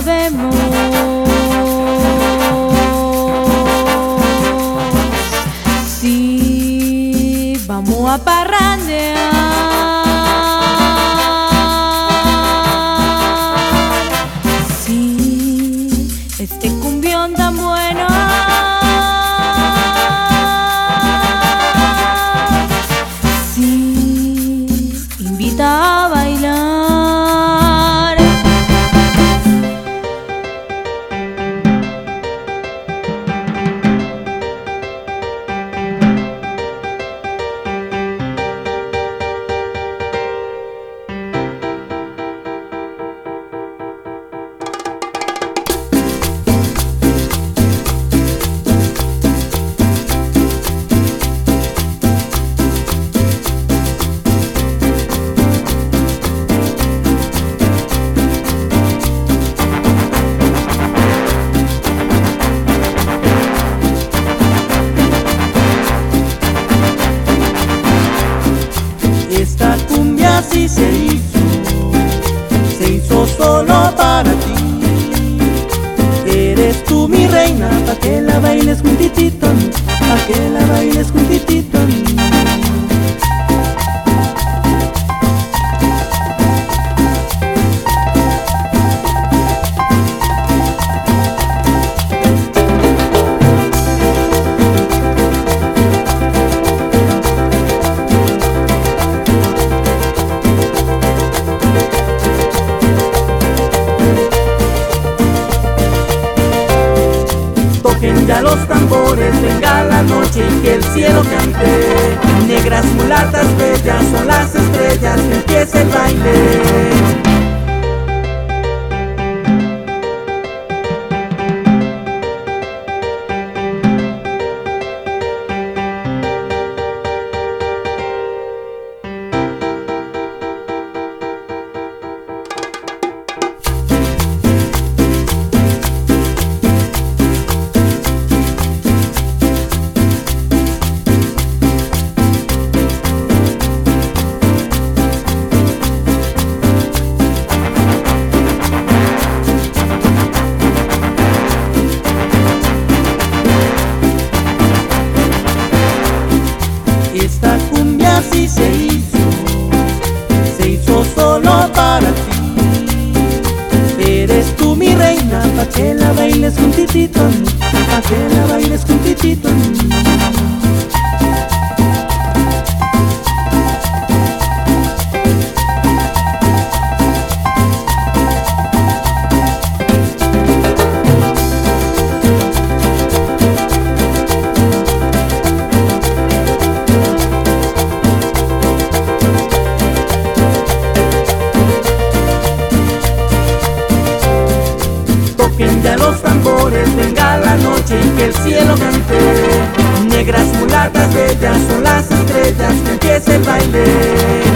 sabemos si vamos a parrandear, si este cumbión tan bueno invita a bailar. Esta cumbia así se hizo solo para ti. Eres tú mi reina, pa' que la bailes juntitito, pa' que la bailes juntitito. Toquen ya los tambores, venga la noche y que el cielo cante. Negras mulatas bellas son las estrellas, que empiece el baile. Esta cumbia así se hizo solo para ti. Eres tú mi reina, pa' que la bailes juntitito, pa' que la bailes juntitito. Toquen ya los tambores, venga la noche y que el cielo cante. Negras mulatas bellas son las estrellas, que empiece el baile.